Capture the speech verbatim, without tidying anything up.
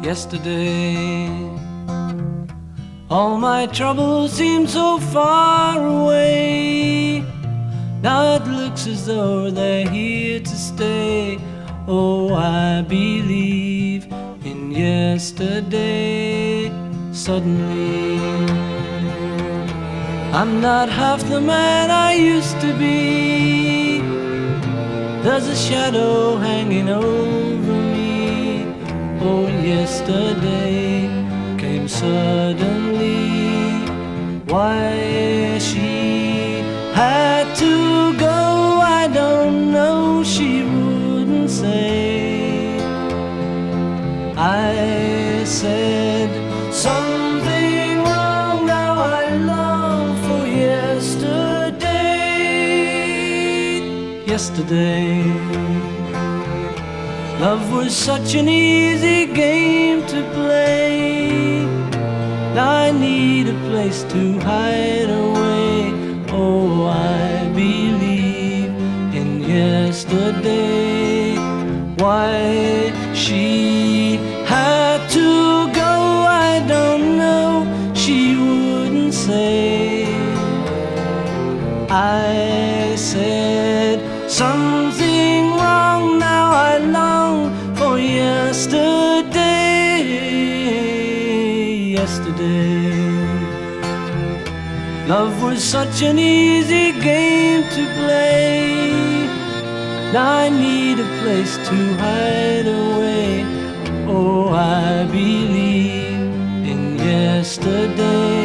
yesterday. All my troubles seem so far away. Now it looks as though they're here to stay. Oh, I believe in yesterday. Suddenly, I'm not half the man I used to be. There's a shadow hanging over me. Oh, yesterday came suddenly. Why she had to go, I don't know, she wouldn't say. I said something wrong, now I long for yesterday. Yesterday, love was such an easy game to play. Now I need a place to hide away. Oh, I believe in yesterday. Why she had to go, I don't know, she wouldn't say. I said something wrong, now I long for yesterday. Yesterday, love was such an easy game to play. Now I need a place to hide away. Oh, I believe in yesterday.